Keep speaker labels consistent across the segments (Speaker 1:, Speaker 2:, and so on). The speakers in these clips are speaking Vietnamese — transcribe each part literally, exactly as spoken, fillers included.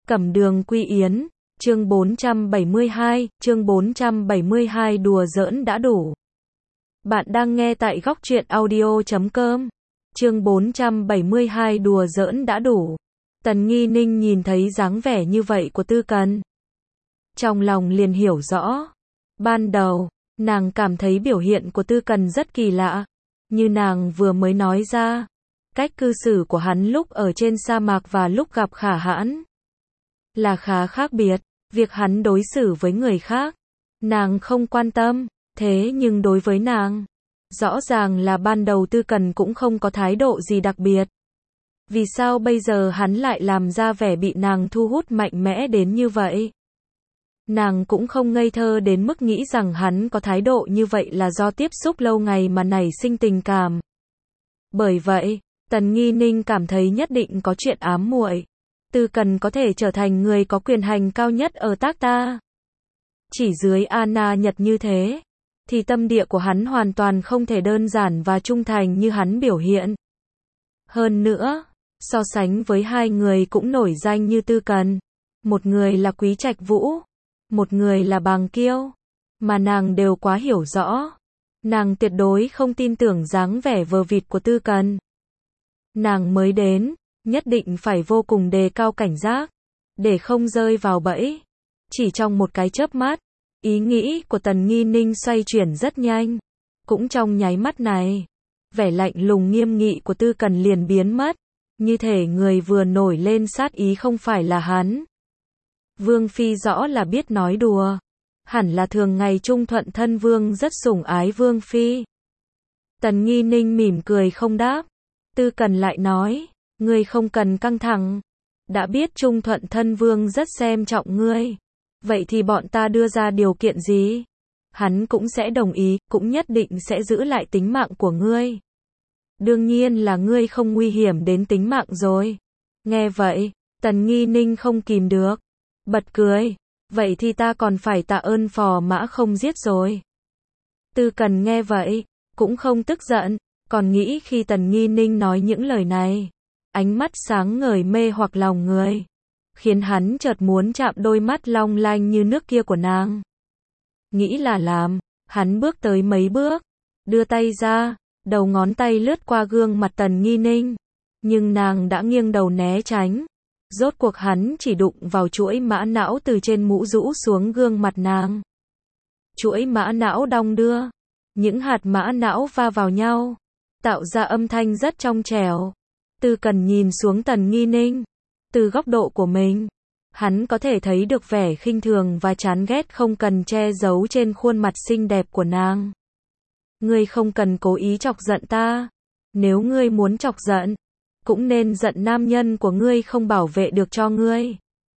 Speaker 1: Cẩm Đường Quy Yến, chương bốn trăm bảy mươi hai, chương bốn trăm bảy mươi hai đùa giỡn đã đủ. Bạn đang nghe tại góc truyện audio chấm com. Chương bốn trăm bảy mươi hai đùa giỡn đã đủ. Tần Nghi Ninh nhìn thấy dáng vẻ như vậy của Tư Cần, trong lòng liền hiểu rõ. Ban đầu, nàng cảm thấy biểu hiện của Tư Cần rất kỳ lạ. Như nàng vừa mới nói ra, cách cư xử của hắn lúc ở trên sa mạc và lúc gặp Khả Hãn là khá khác biệt. Việc hắn đối xử với người khác, nàng không quan tâm, thế nhưng đối với nàng, rõ ràng là ban đầu Tư Cần cũng không có thái độ gì đặc biệt. Vì sao bây giờ hắn lại làm ra vẻ bị nàng thu hút mạnh mẽ đến như vậy? Nàng cũng không ngây thơ đến mức nghĩ rằng hắn có thái độ như vậy là do tiếp xúc lâu ngày mà nảy sinh tình cảm. Bởi vậy, Tần Nghi Ninh cảm thấy nhất định có chuyện ám muội. Tư Cần có thể trở thành người có quyền hành cao nhất ở Tác Ta. Chỉ dưới Anna Nhật như thế, thì tâm địa của hắn hoàn toàn không thể đơn giản và trung thành như hắn biểu hiện. Hơn nữa, so sánh với hai người cũng nổi danh như Tư Cần, một người là Quý Trạch Vũ, một người là Bàng Kiêu, mà nàng đều quá hiểu rõ. Nàng tuyệt đối không tin tưởng dáng vẻ vờ vịt của Tư Cần. Nàng mới đến, nhất định phải vô cùng đề cao cảnh giác, để không rơi vào bẫy. Chỉ trong một cái chớp mắt, ý nghĩ của Tần Nghi Ninh xoay chuyển rất nhanh. Cũng trong nháy mắt này, vẻ lạnh lùng nghiêm nghị của Tư Cần liền biến mất, như thể người vừa nổi lên sát ý không phải là hắn. Vương Phi rõ là biết nói đùa, hẳn là thường ngày trung thuận thân vương rất sủng ái Vương Phi. Tần Nghi Ninh mỉm cười không đáp. Tư Cần lại nói, ngươi không cần căng thẳng, đã biết trung thuận thân vương rất xem trọng ngươi, vậy thì bọn ta đưa ra điều kiện gì, hắn cũng sẽ đồng ý, cũng nhất định sẽ giữ lại tính mạng của ngươi. Đương nhiên là ngươi không nguy hiểm đến tính mạng rồi. Nghe vậy, Tần Nghi Ninh không kìm được, bật cười, vậy thì ta còn phải tạ ơn Phò Mã không giết rồi. Tư Cần nghe vậy, cũng không tức giận, còn nghĩ khi Tần Nghi Ninh nói những lời này, ánh mắt sáng ngời mê hoặc lòng người, khiến hắn chợt muốn chạm đôi mắt long lanh như nước kia của nàng. Nghĩ là làm, hắn bước tới mấy bước, đưa tay ra, đầu ngón tay lướt qua gương mặt Tần Nghi Ninh, nhưng nàng đã nghiêng đầu né tránh. Rốt cuộc hắn chỉ đụng vào chuỗi mã não từ trên mũ rũ xuống gương mặt nàng. Chuỗi mã não đong đưa, những hạt mã não va vào nhau, tạo ra âm thanh rất trong trẻo. Tư Cần nhìn xuống Tần Nghi Ninh, từ góc độ của mình, hắn có thể thấy được vẻ khinh thường và chán ghét không cần che giấu trên khuôn mặt xinh đẹp của nàng. Ngươi không cần cố ý chọc giận ta, nếu ngươi muốn chọc giận, cũng nên giận nam nhân của ngươi không bảo vệ được cho ngươi.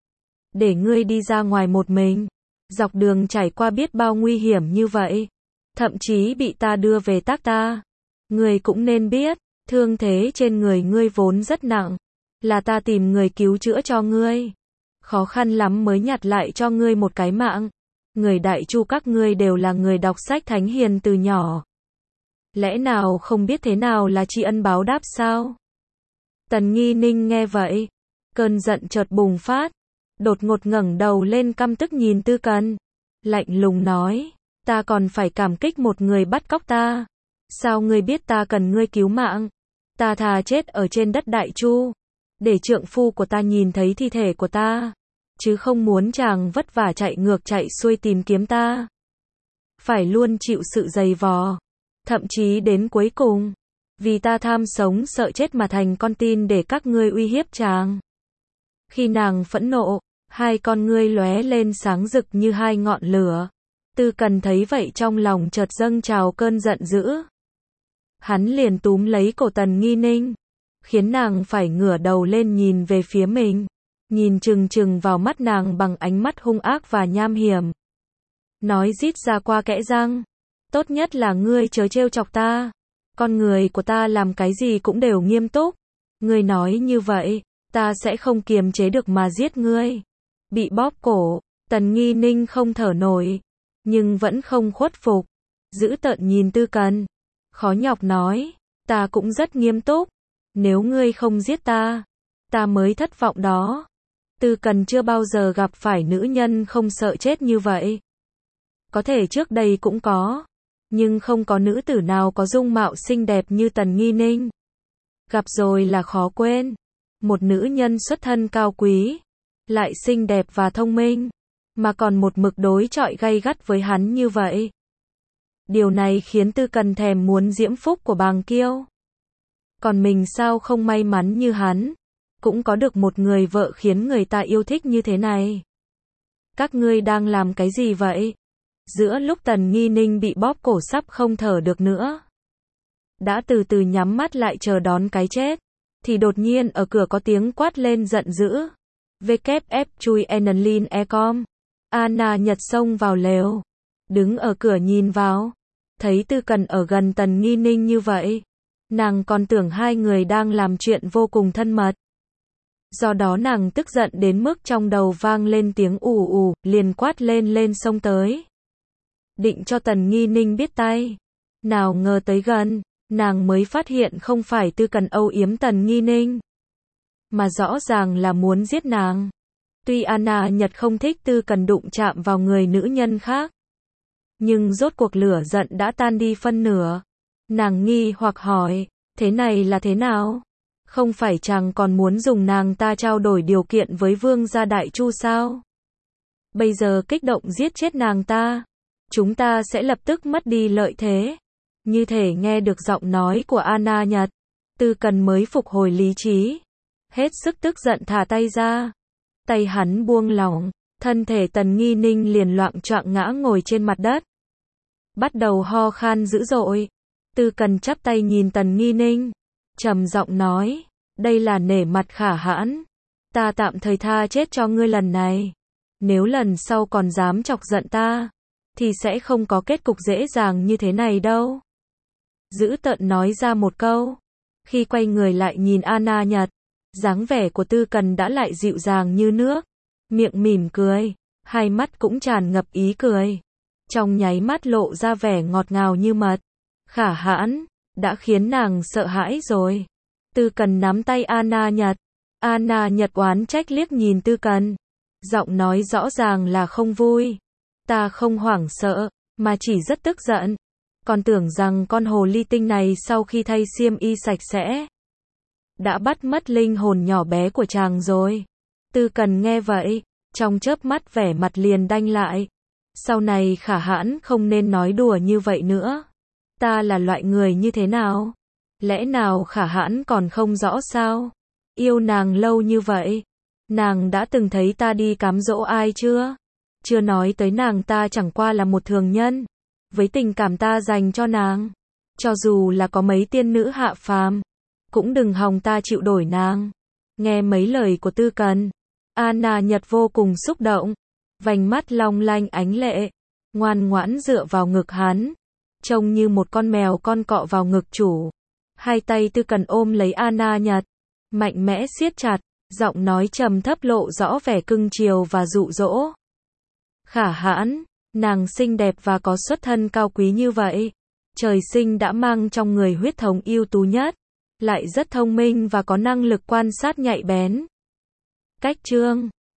Speaker 1: Để ngươi đi ra ngoài một mình, dọc đường trải qua biết bao nguy hiểm như vậy, thậm chí bị ta đưa về Tác Ta. Ngươi cũng nên biết, thương thế trên người ngươi vốn rất nặng, là ta tìm người cứu chữa cho ngươi. Khó khăn lắm mới nhặt lại cho ngươi một cái mạng. Người Đại Chu các ngươi đều là người đọc sách thánh hiền từ nhỏ. Lẽ nào không biết thế nào là tri ân báo đáp sao? Tần Nghi Ninh nghe vậy, cơn giận chợt bùng phát, đột ngột ngẩng đầu lên căm tức nhìn Tư Cần, lạnh lùng nói, ta còn phải cảm kích một người bắt cóc ta. Sao ngươi biết ta cần ngươi cứu mạng? Ta thà chết ở trên đất Đại Chu, để trượng phu của ta nhìn thấy thi thể của ta, chứ không muốn chàng vất vả chạy ngược chạy xuôi tìm kiếm ta. Phải luôn chịu sự dày vò, thậm chí đến cuối cùng, vì ta tham sống sợ chết mà thành con tin để các ngươi uy hiếp chàng. Khi nàng phẫn nộ, hai con ngươi lóe lên sáng rực như hai ngọn lửa. Tư Cần thấy vậy trong lòng chợt dâng trào cơn giận dữ. Hắn liền túm lấy cổ Tần Nghi Ninh, khiến nàng phải ngửa đầu lên nhìn về phía mình, nhìn chừng chừng vào mắt nàng bằng ánh mắt hung ác và nham hiểm. Nói rít ra qua kẽ răng, tốt nhất là ngươi chớ trêu chọc ta, con người của ta làm cái gì cũng đều nghiêm túc. Ngươi nói như vậy, ta sẽ không kiềm chế được mà giết ngươi. Bị bóp cổ, Tần Nghi Ninh không thở nổi, nhưng vẫn không khuất phục, dữ tợn nhìn Tư Cần, khó nhọc nói, ta cũng rất nghiêm túc, nếu ngươi không giết ta, ta mới thất vọng đó. Tư Cần chưa bao giờ gặp phải nữ nhân không sợ chết như vậy. Có thể trước đây cũng có, nhưng không có nữ tử nào có dung mạo xinh đẹp như Tần Nghi Ninh. Gặp rồi là khó quên. Một nữ nhân xuất thân cao quý, lại xinh đẹp và thông minh, mà còn một mực đối chọi gay gắt với hắn như vậy. Điều này khiến Tư Cần thèm muốn diễm phúc của bàng kiêu. Còn mình sao không may mắn như hắn, cũng có được một người vợ khiến người ta yêu thích như thế này. Các ngươi đang làm cái gì vậy? Giữa lúc Tần Nghi Ninh bị bóp cổ sắp không thở được nữa, đã từ từ nhắm mắt lại chờ đón cái chết, thì đột nhiên ở cửa có tiếng quát lên giận dữ. vê kép ép chui enlin ecom. Anna Nhật xông vào lều, đứng ở cửa nhìn vào, thấy Tư Cần ở gần Tần Nghi Ninh như vậy, nàng còn tưởng hai người đang làm chuyện vô cùng thân mật. Do đó nàng tức giận đến mức trong đầu vang lên tiếng ù ù, liền quát lên lên xông tới. Định cho Tần Nghi Ninh biết tay. Nào ngờ tới gần, nàng mới phát hiện không phải Tư Cần âu yếm Tần Nghi Ninh, mà rõ ràng là muốn giết nàng. Tuy Anna Nhật không thích Tư Cần đụng chạm vào người nữ nhân khác, nhưng rốt cuộc lửa giận đã tan đi phân nửa. Nàng nghi hoặc hỏi, thế này là thế nào? Không phải chàng còn muốn dùng nàng ta trao đổi điều kiện với vương gia Đại Chu sao? Bây giờ kích động giết chết nàng ta, chúng ta sẽ lập tức mất đi lợi thế. Như thể nghe được giọng nói của Anna Nhật, Tư Cần mới phục hồi lý trí, hết sức tức giận thả tay ra. Tay hắn buông lỏng, thân thể Tần Nghi Ninh liền loạng choạng ngã ngồi trên mặt đất, bắt đầu ho khan dữ dội. Tư Cần chắp tay nhìn Tần Nghi Ninh, trầm giọng nói, đây là nể mặt Khả Hãn, ta tạm thời tha chết cho ngươi lần này. Nếu lần sau còn dám chọc giận ta, thì sẽ không có kết cục dễ dàng như thế này đâu. Dữ tợn nói ra một câu. Khi quay người lại nhìn Anna Nhật, dáng vẻ của Tư Cần đã lại dịu dàng như nước, miệng mỉm cười, hai mắt cũng tràn ngập ý cười, trong nháy mắt lộ ra vẻ ngọt ngào như mật. Khả Hãn đã khiến nàng sợ hãi rồi. Tư Cần nắm tay Anna Nhật. Anna Nhật oán trách liếc nhìn Tư Cần, giọng nói rõ ràng là không vui. Ta không hoảng sợ, mà chỉ rất tức giận. Còn tưởng rằng con hồ ly tinh này sau khi thay xiêm y sạch sẽ, đã bắt mất linh hồn nhỏ bé của chàng rồi. Tư Cần nghe vậy, trong chớp mắt vẻ mặt liền đanh lại. Sau này Khả Hãn không nên nói đùa như vậy nữa. Ta là loại người như thế nào? Lẽ nào Khả Hãn còn không rõ sao? Yêu nàng lâu như vậy, nàng đã từng thấy ta đi cám dỗ ai chưa? Chưa nói tới nàng ta chẳng qua là một thường nhân. Với tình cảm ta dành cho nàng, cho dù là có mấy tiên nữ hạ phàm, cũng đừng hòng ta chịu đổi nàng. Nghe mấy lời của Tư Cần, Anna Nhật vô cùng xúc động, vành mắt long lanh ánh lệ, ngoan ngoãn dựa vào ngực hắn, trông như một con mèo con cọ vào ngực chủ. Hai tay Tư Cần ôm lấy Anna Nhật, mạnh mẽ siết chặt, giọng nói trầm thấp lộ rõ vẻ cưng chiều và dụ dỗ. Khả Hãn, nàng xinh đẹp và có xuất thân cao quý như vậy, trời sinh đã mang trong người huyết thống ưu tú nhất, lại rất thông minh và có năng lực quan sát nhạy bén. Cách chương